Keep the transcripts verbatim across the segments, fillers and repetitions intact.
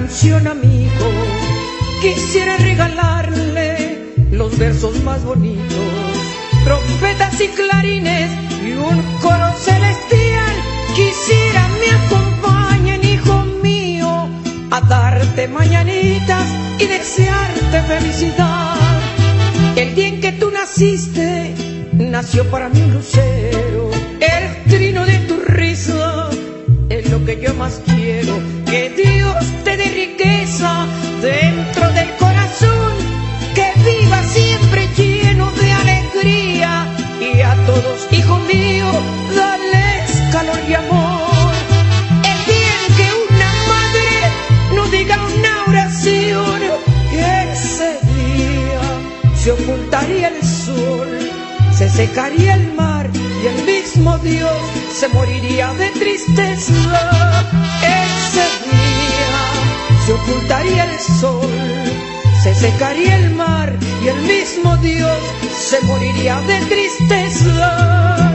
canción, amigo, quisiera regalarle los versos más bonitos, trompetas y clarines y un coro celestial. Quisiera me acompañen, hijo mío, a darte mañanitas y desearte felicidad. El día en que tú naciste, nació para mí un lucero. El trino de tu risa es lo que yo más quiero. Que Dios te dé riqueza dentro del corazón, que viva siempre lleno de alegría. Y a todos, hijo mío, dales calor y amor. El día en que una madre no diga una oración, ese día se ocultaría el sol, se secaría el mar y el mismo Dios se moriría de tristeza. Ese día se ocultaría el sol, se secaría el mar y el mismo Dios se moriría de tristeza.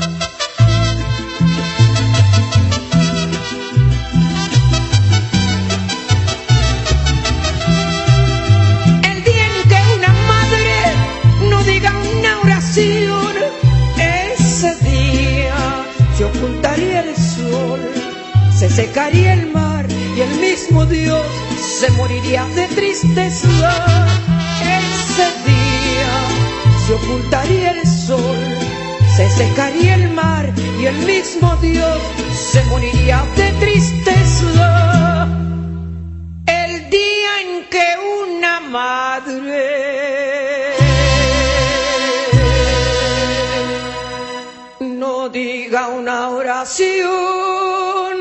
El día en que una madre no diga una oración, ese día se ocultaría el sol, se secaría el mar y el mismo Dios se moriría de tristeza. Ese día se ocultaría el sol, se secaría el mar y el mismo Dios se moriría de tristeza. El día en que una madre no diga una oración,